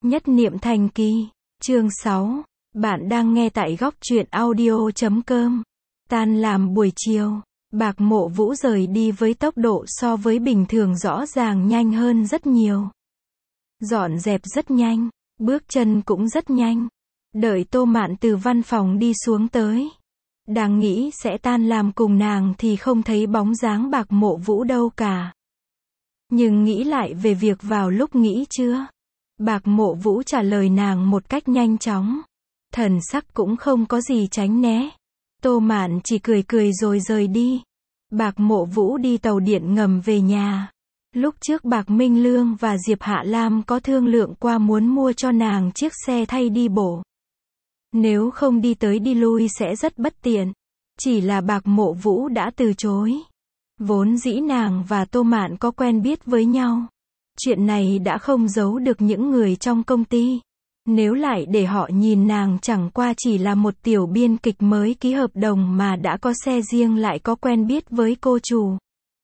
Nhất niệm thành kỳ. Chương 6. Bạn đang nghe tại góc truyện audio.com. Tan làm buổi chiều, Bạc Mộ Vũ rời đi với tốc độ so với bình thường rõ ràng nhanh hơn rất nhiều. Dọn dẹp rất nhanh, bước chân cũng rất nhanh. Đợi Tô Mạn từ văn phòng đi xuống tới. Đang nghĩ sẽ tan làm cùng nàng thì không thấy bóng dáng Bạc Mộ Vũ đâu cả. Nhưng nghĩ lại về việc vào lúc nghỉ trưa, Bạc Mộ Vũ trả lời nàng một cách nhanh chóng. Thần sắc cũng không có gì tránh né. Tô Mạn chỉ cười cười rồi rời đi. Bạc Mộ Vũ đi tàu điện ngầm về nhà. Lúc trước Bạc Minh Lương và Diệp Hạ Lam có thương lượng qua muốn mua cho nàng chiếc xe thay đi bộ. Nếu không đi tới đi lui sẽ rất bất tiện. Chỉ là Bạc Mộ Vũ đã từ chối. Vốn dĩ nàng và Tô Mạn có quen biết với nhau. Chuyện này đã không giấu được những người trong công ty. Nếu lại để họ nhìn nàng chẳng qua chỉ là một tiểu biên kịch mới ký hợp đồng mà đã có xe riêng lại có quen biết với cô chủ.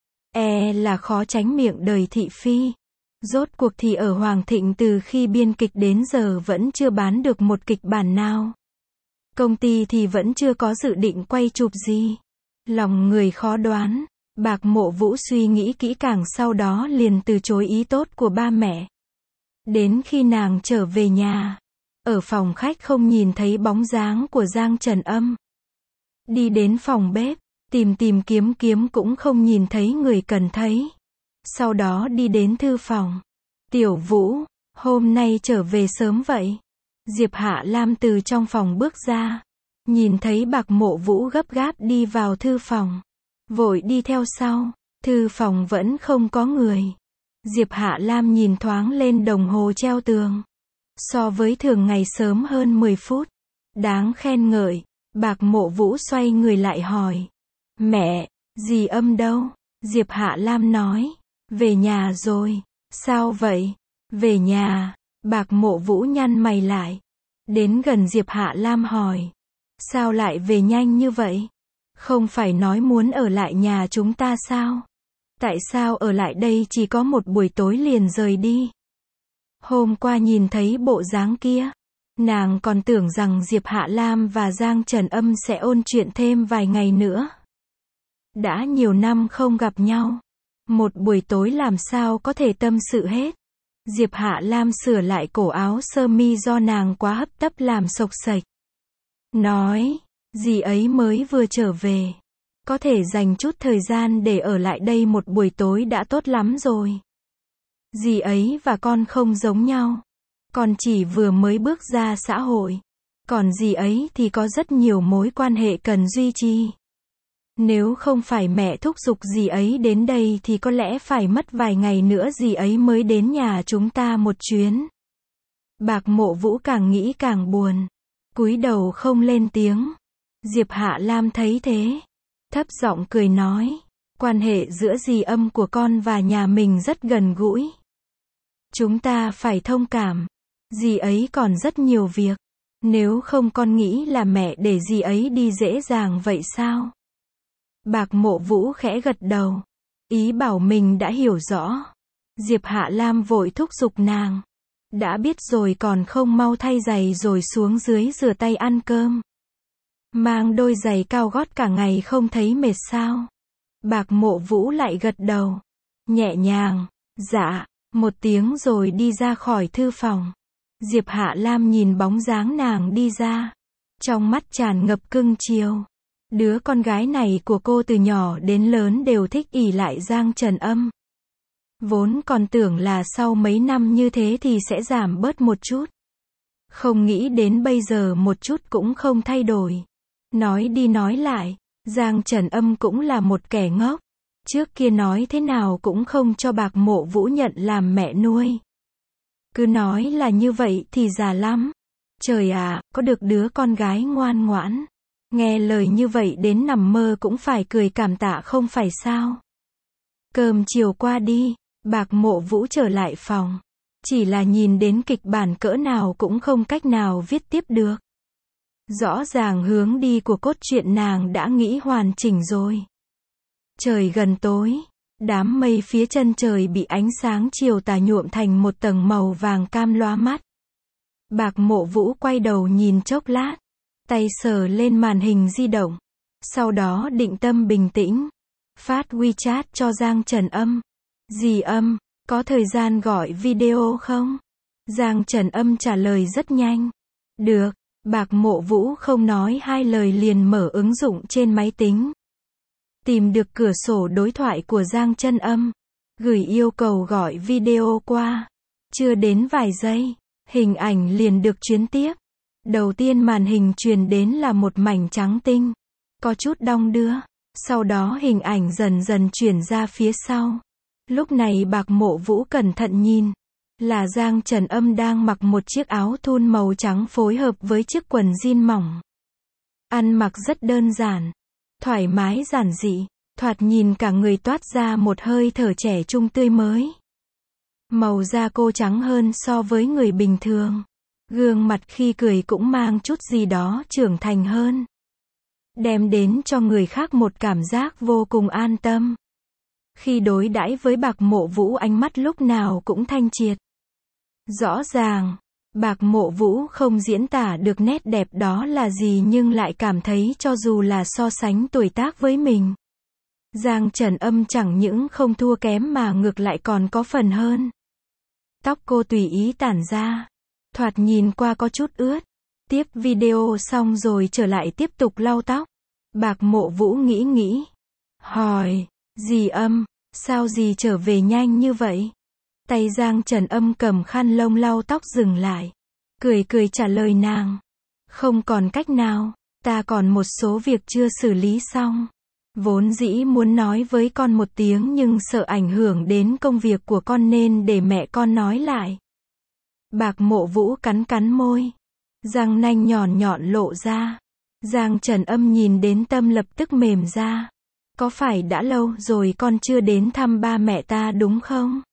Là khó tránh miệng đời thị phi. Rốt cuộc thì ở Hoàng Thịnh từ khi biên kịch đến giờ vẫn chưa bán được một kịch bản nào. Công ty thì vẫn chưa có dự định quay chụp gì. Lòng người khó đoán. Bạc Mộ Vũ suy nghĩ kỹ càng sau đó liền từ chối ý tốt của ba mẹ. Đến khi nàng trở về nhà, ở phòng khách không nhìn thấy bóng dáng của Giang Trần Âm. Đi đến phòng bếp, tìm kiếm cũng không nhìn thấy người cần thấy. Sau đó đi đến thư phòng. Tiểu Vũ, hôm nay trở về sớm vậy. Diệp Hạ Lam từ trong phòng bước ra. Nhìn thấy Bạc Mộ Vũ gấp gáp đi vào thư phòng. Vội đi theo sau. Thư phòng vẫn không có người. Diệp Hạ Lam nhìn thoáng lên đồng hồ treo tường. So với thường ngày sớm hơn 10 phút. Đáng khen ngợi. Bạc Mộ Vũ xoay người lại hỏi. Mẹ, dì Âm đâu? Diệp Hạ Lam nói. Về nhà rồi. Sao vậy? Về nhà. Bạc Mộ Vũ nhăn mày lại. Đến gần Diệp Hạ Lam hỏi. Sao lại về nhanh như vậy? Không phải nói muốn ở lại nhà chúng ta sao? Tại sao ở lại đây chỉ có một buổi tối liền rời đi? Hôm qua nhìn thấy bộ dáng kia, nàng còn tưởng rằng Diệp Hạ Lam và Giang Trần Âm sẽ ôn chuyện thêm vài ngày nữa. Đã nhiều năm không gặp nhau, một buổi tối làm sao có thể tâm sự hết. Diệp Hạ Lam sửa lại cổ áo sơ mi do nàng quá hấp tấp làm xộc xệch. Nói, dì ấy mới vừa trở về. Có thể dành chút thời gian để ở lại đây một buổi tối đã tốt lắm rồi. Dì ấy và con không giống nhau. Con chỉ vừa mới bước ra xã hội. Còn dì ấy thì có rất nhiều mối quan hệ cần duy trì. Nếu không phải mẹ thúc giục dì ấy đến đây thì có lẽ phải mất vài ngày nữa dì ấy mới đến nhà chúng ta một chuyến. Bạc Mộ Vũ càng nghĩ càng buồn. Cúi đầu không lên tiếng. Diệp Hạ Lam thấy thế. Thấp giọng cười nói. Quan hệ giữa dì Âm của con và nhà mình rất gần gũi. Chúng ta phải thông cảm. Dì ấy còn rất nhiều việc. Nếu không con nghĩ là mẹ để dì ấy đi dễ dàng vậy sao? Bạc Mộ Vũ khẽ gật đầu. Ý bảo mình đã hiểu rõ. Diệp Hạ Lam vội thúc giục nàng. Đã biết rồi còn không mau thay giày rồi xuống dưới rửa tay ăn cơm. Mang đôi giày cao gót cả ngày không thấy mệt sao? Bạc Mộ Vũ lại gật đầu. Nhẹ nhàng. Dạ. Một tiếng rồi đi ra khỏi thư phòng. Diệp Hạ Lam nhìn bóng dáng nàng đi ra. Trong mắt tràn ngập cưng chiều. Đứa con gái này của cô từ nhỏ đến lớn đều thích ỷ lại Giang Trần Âm. Vốn còn tưởng là sau mấy năm như thế thì sẽ giảm bớt một chút. Không nghĩ đến bây giờ một chút cũng không thay đổi. Nói đi nói lại, Giang Trần Âm cũng là một kẻ ngốc. Trước kia nói thế nào cũng không cho Bạc Mộ Vũ nhận làm mẹ nuôi. Cứ nói là như vậy thì già lắm. Trời ạ, có được đứa con gái ngoan ngoãn. Nghe lời như vậy đến nằm mơ cũng phải cười cảm tạ không phải sao. Cơm chiều qua đi, Bạc Mộ Vũ trở lại phòng. Chỉ là nhìn đến kịch bản cỡ nào cũng không cách nào viết tiếp được. Rõ ràng hướng đi của cốt truyện nàng đã nghĩ hoàn chỉnh rồi. Trời gần tối, đám mây phía chân trời bị ánh sáng chiều tà nhuộm thành một tầng màu vàng cam lóa mắt. Bạc Mộ Vũ quay đầu nhìn chốc lát, tay sờ lên màn hình di động. Sau đó định tâm bình tĩnh, phát WeChat cho Giang Trần Âm. Dì Âm, có thời gian gọi video không? Giang Trần Âm trả lời rất nhanh. Được. Bạc Mộ Vũ không nói hai lời liền mở ứng dụng trên máy tính. Tìm được cửa sổ đối thoại của Giang Trần Âm. Gửi yêu cầu gọi video qua. Chưa đến vài giây, hình ảnh liền được truyền tiếp. Đầu tiên màn hình truyền đến là một mảnh trắng tinh, có chút đong đưa. Sau đó hình ảnh dần dần chuyển ra phía sau. Lúc này Bạc Mộ Vũ cẩn thận nhìn. Là Giang Trần Âm đang mặc một chiếc áo thun màu trắng phối hợp với chiếc quần jean mỏng. Ăn mặc rất đơn giản, thoải mái giản dị, thoạt nhìn cả người toát ra một hơi thở trẻ trung tươi mới. Màu da cô trắng hơn so với người bình thường. Gương mặt khi cười cũng mang chút gì đó trưởng thành hơn. Đem đến cho người khác một cảm giác vô cùng an tâm. Khi đối đãi với Bạc Mộ Vũ ánh mắt lúc nào cũng thanh triệt. Rõ ràng, Bạc Mộ Vũ không diễn tả được nét đẹp đó là gì nhưng lại cảm thấy cho dù là so sánh tuổi tác với mình, Giang Trần Âm chẳng những không thua kém mà ngược lại còn có phần hơn. Tóc cô tùy ý tản ra, thoạt nhìn qua có chút ướt. Tiếp video xong rồi trở lại tiếp tục lau tóc. Bạc Mộ Vũ nghĩ, hỏi, dì Âm, sao dì trở về nhanh như vậy? Tay Giang Trần Âm cầm khăn lông lau tóc dừng lại. Cười trả lời nàng. Không còn cách nào, ta còn một số việc chưa xử lý xong. Vốn dĩ muốn nói với con một tiếng nhưng sợ ảnh hưởng đến công việc của con nên để mẹ con nói lại. Bạc Mộ Vũ cắn môi. Răng nanh nhọn lộ ra. Giang Trần Âm nhìn đến tâm lập tức mềm ra. Có phải đã lâu rồi con chưa đến thăm ba mẹ ta đúng không?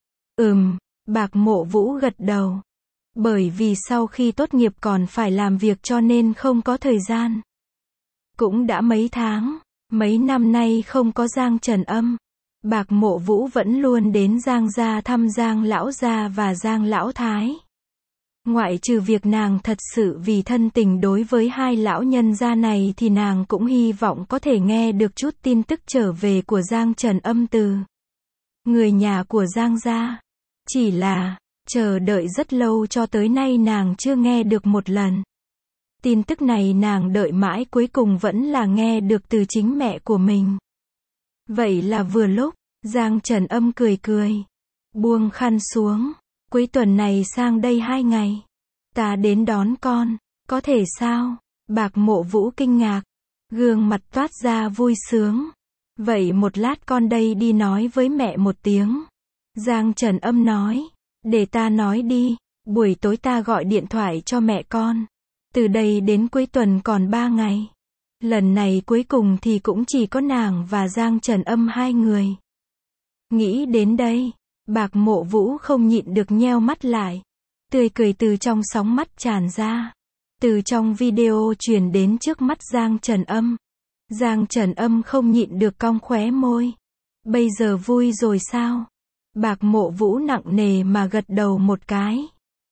Bạc Mộ Vũ gật đầu. Bởi vì sau khi tốt nghiệp còn phải làm việc cho nên không có thời gian. Cũng đã mấy tháng, mấy năm nay không có Giang Trần Âm. Bạc Mộ Vũ vẫn luôn đến Giang gia thăm Giang lão gia và Giang lão thái. Ngoại trừ việc nàng thật sự vì thân tình đối với hai lão nhân gia này thì nàng cũng hy vọng có thể nghe được chút tin tức trở về của Giang Trần Âm từ người nhà của Giang gia. Chỉ là, chờ đợi rất lâu cho tới nay nàng chưa nghe được một lần. Tin tức này nàng đợi mãi cuối cùng vẫn là nghe được từ chính mẹ của mình. Vậy là vừa lúc, Giang Trần Âm cười. Buông khăn xuống. Cuối tuần này sang đây 2 ngày. Ta đến đón con. Có thể sao? Bạc Mộ Vũ kinh ngạc. Gương mặt toát ra vui sướng. Vậy một lát con đây đi nói với mẹ một tiếng. Giang Trần Âm nói. Để ta nói đi. Buổi tối ta gọi điện thoại cho mẹ con. Từ đây đến cuối tuần còn 3 ngày. Lần này cuối cùng thì cũng chỉ có nàng và Giang Trần Âm 2 người. Nghĩ đến đây, Bạc Mộ Vũ không nhịn được nheo mắt lại. Tươi cười từ trong sóng mắt tràn ra. Từ trong video truyền đến trước mắt Giang Trần Âm. Giang Trần Âm không nhịn được cong khóe môi. Bây giờ vui rồi sao? Bạc Mộ Vũ nặng nề mà gật đầu một cái.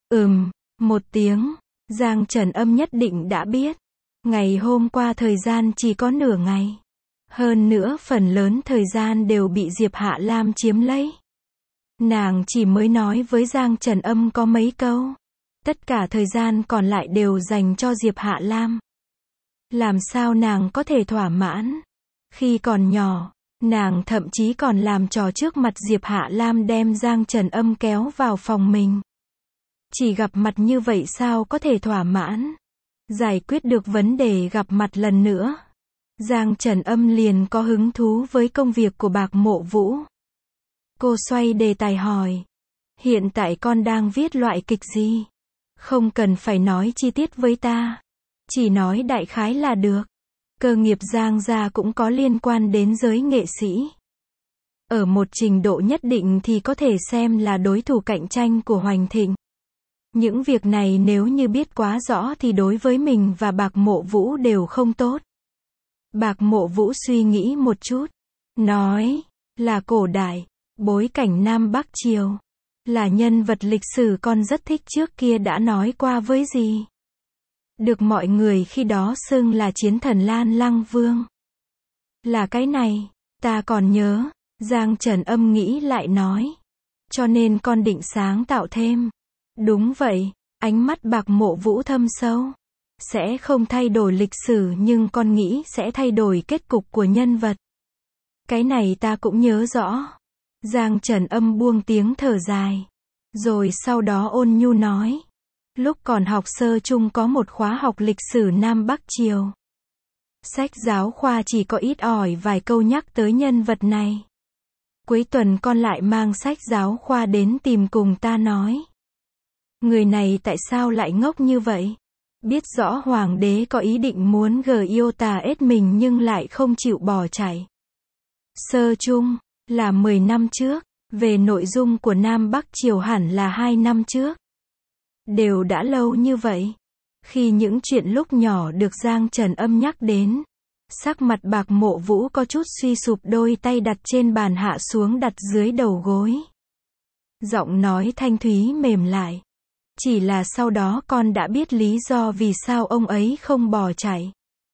Một tiếng. Giang Trần Âm nhất định đã biết. Ngày hôm qua thời gian chỉ có nửa ngày. Hơn nữa phần lớn thời gian đều bị Diệp Hạ Lam chiếm lấy. Nàng chỉ mới nói với Giang Trần Âm có mấy câu. Tất cả thời gian còn lại đều dành cho Diệp Hạ Lam. Làm sao nàng có thể thỏa mãn? Khi còn nhỏ, nàng thậm chí còn làm trò trước mặt Diệp Hạ Lam đem Giang Trần Âm kéo vào phòng mình. Chỉ gặp mặt như vậy sao có thể thỏa mãn? Giải quyết được vấn đề gặp mặt lần nữa. Giang Trần Âm liền có hứng thú với công việc của Bạc Mộ Vũ. Cô xoay đề tài hỏi. Hiện tại con đang viết loại kịch gì? Không cần phải nói chi tiết với ta. Chỉ nói đại khái là được. Cơ nghiệp Giang gia cũng có liên quan đến giới nghệ sĩ. Ở một trình độ nhất định thì có thể xem là đối thủ cạnh tranh của Hoành Thịnh. Những việc này nếu như biết quá rõ thì đối với mình và Bạc Mộ Vũ đều không tốt. Bạc Mộ Vũ suy nghĩ một chút. Nói, là cổ đại, bối cảnh Nam Bắc Triều. Là nhân vật lịch sử con rất thích trước kia đã nói qua với dì. Được mọi người khi đó xưng là chiến thần Lan Lăng Vương. Là cái này, ta còn nhớ, Giang Trần Âm nghĩ lại nói. Cho nên con định sáng tạo thêm. Đúng vậy, ánh mắt Bạc Mộ Vũ thâm sâu. Sẽ không thay đổi lịch sử nhưng con nghĩ sẽ thay đổi kết cục của nhân vật. Cái này ta cũng nhớ rõ. Giang Trần Âm buông tiếng thở dài. Rồi sau đó ôn nhu nói. Lúc còn học sơ chung có một khóa học lịch sử Nam Bắc Triều. Sách giáo khoa chỉ có ít ỏi vài câu nhắc tới nhân vật này. Cuối tuần con lại mang sách giáo khoa đến tìm cùng ta nói. Người này tại sao lại ngốc như vậy? Biết rõ hoàng đế có ý định muốn Iota ết mình nhưng lại không chịu bỏ chạy. Sơ chung, là 10 năm trước, về nội dung của Nam Bắc Triều hẳn là 2 năm trước. Đều đã lâu như vậy. Khi những chuyện lúc nhỏ được Giang Trần Âm nhắc đến, sắc mặt Bạc Mộ Vũ có chút suy sụp, đôi tay đặt trên bàn hạ xuống đặt dưới đầu gối. Giọng nói thanh thúy mềm lại. Chỉ là sau đó con đã biết lý do vì sao ông ấy không bỏ chạy.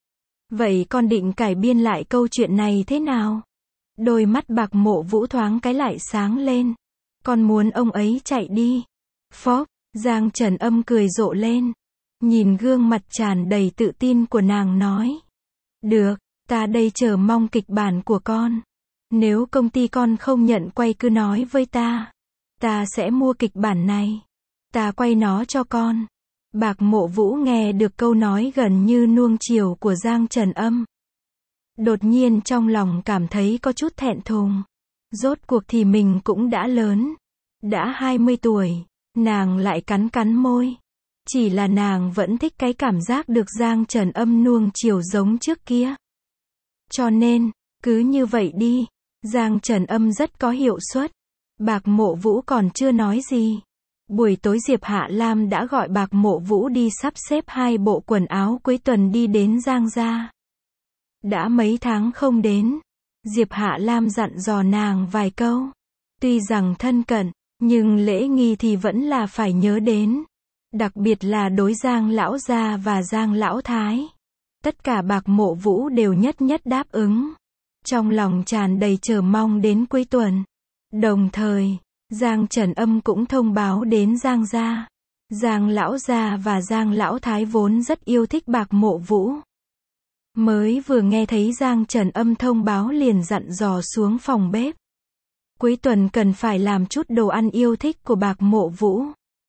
Vậy con định cải biên lại câu chuyện này thế nào? Đôi mắt Bạc Mộ Vũ thoáng cái lại sáng lên. Con muốn ông ấy chạy đi. Phóp, Giang Trần Âm cười rộ lên. Nhìn gương mặt tràn đầy tự tin của nàng nói. Được, ta đây chờ mong kịch bản của con. Nếu công ty con không nhận quay cứ nói với ta. Ta sẽ mua kịch bản này. Ta quay nó cho con. Bạc Mộ Vũ nghe được câu nói gần như nuông chiều của Giang Trần Âm. Đột nhiên trong lòng cảm thấy có chút thẹn thùng. Rốt cuộc thì mình cũng đã lớn. Đã 20 tuổi. Nàng lại cắn cắn môi. Chỉ là nàng vẫn thích cái cảm giác được Giang Trần Âm nuông chiều giống trước kia. Cho nên, cứ như vậy đi. Giang Trần Âm rất có hiệu suất. Bạc Mộ Vũ còn chưa nói gì. Buổi tối Diệp Hạ Lam đã gọi Bạc Mộ Vũ đi sắp xếp 2 bộ quần áo cuối tuần đi đến Giang gia. Đã mấy tháng không đến. Diệp Hạ Lam dặn dò nàng vài câu. Tuy rằng thân cận, nhưng lễ nghi thì vẫn là phải nhớ đến. Đặc biệt là đối Giang lão gia và Giang lão thái. Tất cả Bạc Mộ Vũ đều nhất nhất đáp ứng. Trong lòng tràn đầy chờ mong đến cuối tuần. Đồng thời, Giang Trần Âm cũng thông báo đến Giang gia. Giang lão gia và Giang lão thái vốn rất yêu thích Bạc Mộ Vũ. Mới vừa nghe thấy Giang Trần Âm thông báo liền dặn dò xuống phòng bếp. Cuối tuần cần phải làm chút đồ ăn yêu thích của Bạc Mộ Vũ.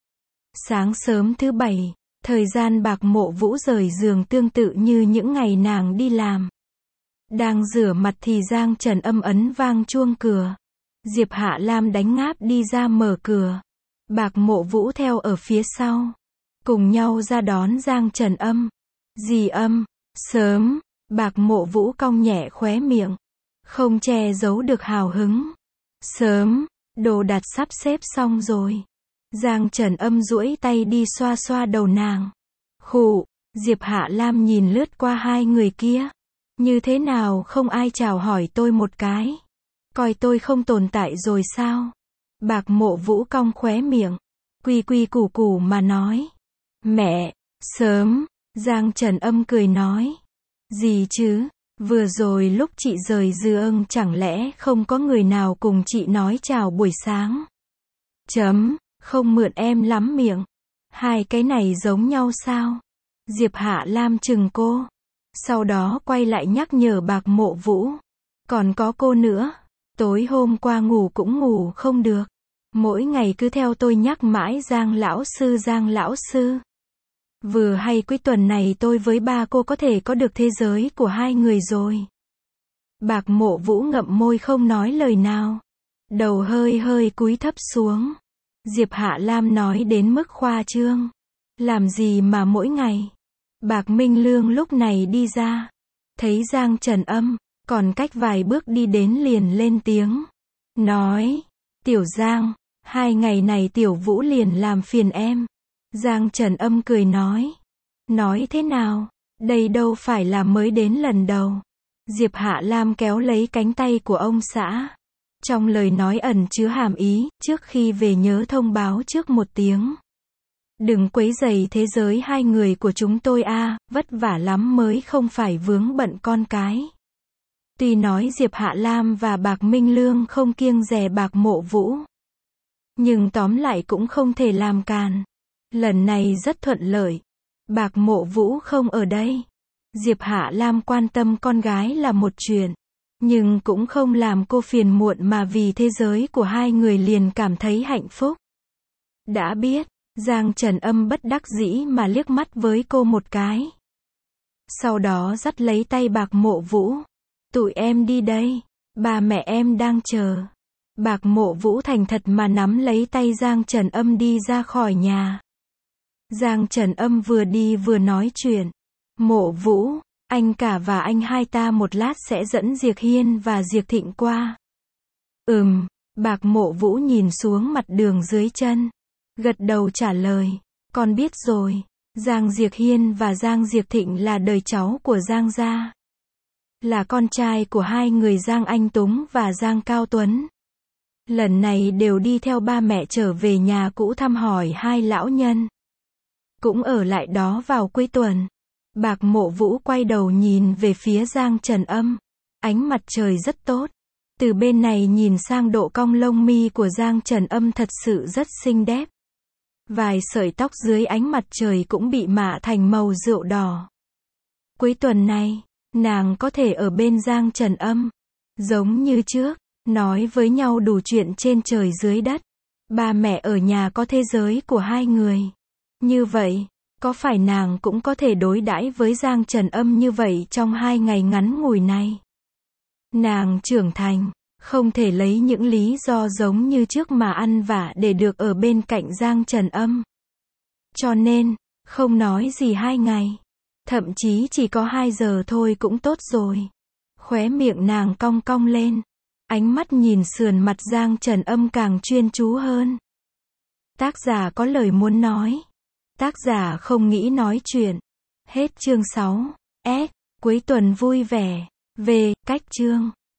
Sáng sớm thứ Bảy, thời gian Bạc Mộ Vũ rời giường tương tự như những ngày nàng đi làm. Đang rửa mặt thì Giang Trần Âm ấn vang chuông cửa. Diệp Hạ Lam đánh ngáp đi ra mở cửa. Bạc Mộ Vũ theo ở phía sau. Cùng nhau ra đón Giang Trần Âm. Dì Âm, sớm. Bạc Mộ Vũ cong nhẹ khóe miệng. Không che giấu được hào hứng. Sớm, đồ đạc sắp xếp xong rồi. Giang Trần Âm duỗi tay đi xoa xoa đầu nàng. Khụ, Diệp Hạ Lam nhìn lướt qua hai người kia. Như thế nào không ai chào hỏi tôi một cái? Coi tôi không tồn tại rồi sao? Bạc Mộ Vũ cong khóe miệng. Quy quy củ củ mà nói. Mẹ, sớm. Giang Trần Âm cười nói. Gì chứ? Vừa rồi lúc chị rời giường chẳng lẽ không có người nào cùng chị nói chào buổi sáng? Không mượn em lắm miệng. Hai cái này giống nhau sao? Diệp Hạ Lam chừng cô. Sau đó quay lại nhắc nhở Bạc Mộ Vũ. Còn có cô nữa. Tối hôm qua ngủ cũng ngủ không được. Mỗi ngày cứ theo tôi nhắc mãi Giang lão sư Giang lão sư. Vừa hay cuối tuần này tôi với ba cô có thể có được thế giới của hai người rồi. Bạc Mộ Vũ ngậm môi không nói lời nào. Đầu hơi hơi cúi thấp xuống. Diệp Hạ Lam nói đến mức khoa trương. Làm gì mà mỗi ngày. Bạc Minh Lương lúc này đi ra. Thấy Giang Trần Âm, còn cách vài bước đi đến liền lên tiếng. Nói, Tiểu Giang, 2 ngày này Tiểu Vũ liền làm phiền em. Giang Trần Âm cười nói. Nói thế nào, đây đâu phải là mới đến lần đầu. Diệp Hạ Lam kéo lấy cánh tay của ông xã. Trong lời nói ẩn chứa hàm ý, trước khi về nhớ thông báo trước một tiếng. Đừng quấy rầy thế giới hai người của chúng tôi a, vất vả lắm mới không phải vướng bận con cái. Tuy nói Diệp Hạ Lam và Bạc Minh Lương không kiêng dè Bạc Mộ Vũ, nhưng tóm lại cũng không thể làm càn. Lần này rất thuận lợi. Bạc Mộ Vũ không ở đây. Diệp Hạ Lam quan tâm con gái là một chuyện, nhưng cũng không làm cô phiền muộn mà vì thế giới của hai người liền cảm thấy hạnh phúc. Đã biết, Giang Trần Âm bất đắc dĩ mà liếc mắt với cô một cái. Sau đó dắt lấy tay Bạc Mộ Vũ. Tụi em đi đây. Ba mẹ em đang chờ. Bạc Mộ Vũ thành thật mà nắm lấy tay Giang Trần Âm đi ra khỏi nhà. Giang Trần Âm vừa đi vừa nói chuyện. Mộ Vũ, anh cả và anh hai ta một lát sẽ dẫn Diệp Hiên và Diệp Thịnh qua. Bạc Mộ Vũ nhìn xuống mặt đường dưới chân. Gật đầu trả lời. Con biết rồi. Giang Diệp Hiên và Giang Diệp Thịnh là đời cháu của Giang gia. Là con trai của hai người Giang Anh Túng và Giang Cao Tuấn. Lần này đều đi theo ba mẹ trở về nhà cũ thăm hỏi hai lão nhân. Cũng ở lại đó vào cuối tuần. Bạc Mộ Vũ quay đầu nhìn về phía Giang Trần Âm. Ánh mặt trời rất tốt. Từ bên này nhìn sang độ cong lông mi của Giang Trần Âm thật sự rất xinh đẹp. Vài sợi tóc dưới ánh mặt trời cũng bị mạ thành màu rượu đỏ. Cuối tuần này, nàng có thể ở bên Giang Trần Âm. Giống như trước, nói với nhau đủ chuyện trên trời dưới đất. Ba mẹ ở nhà có thế giới của hai người. Như vậy, có phải nàng cũng có thể đối đãi với Giang Trần Âm như vậy trong 2 ngày ngắn ngủi này? Nàng trưởng thành, không thể lấy những lý do giống như trước mà ăn vạ để được ở bên cạnh Giang Trần Âm. Cho nên, không nói gì 2 ngày. Thậm chí chỉ có 2 giờ thôi cũng tốt rồi. Khóe miệng nàng cong cong lên. Ánh mắt nhìn sườn mặt Giang Trần Âm càng chuyên chú hơn. Tác giả có lời muốn nói. Tác giả không nghĩ nói chuyện. Hết chương 6. S. Cuối tuần vui vẻ. Về, cách chương.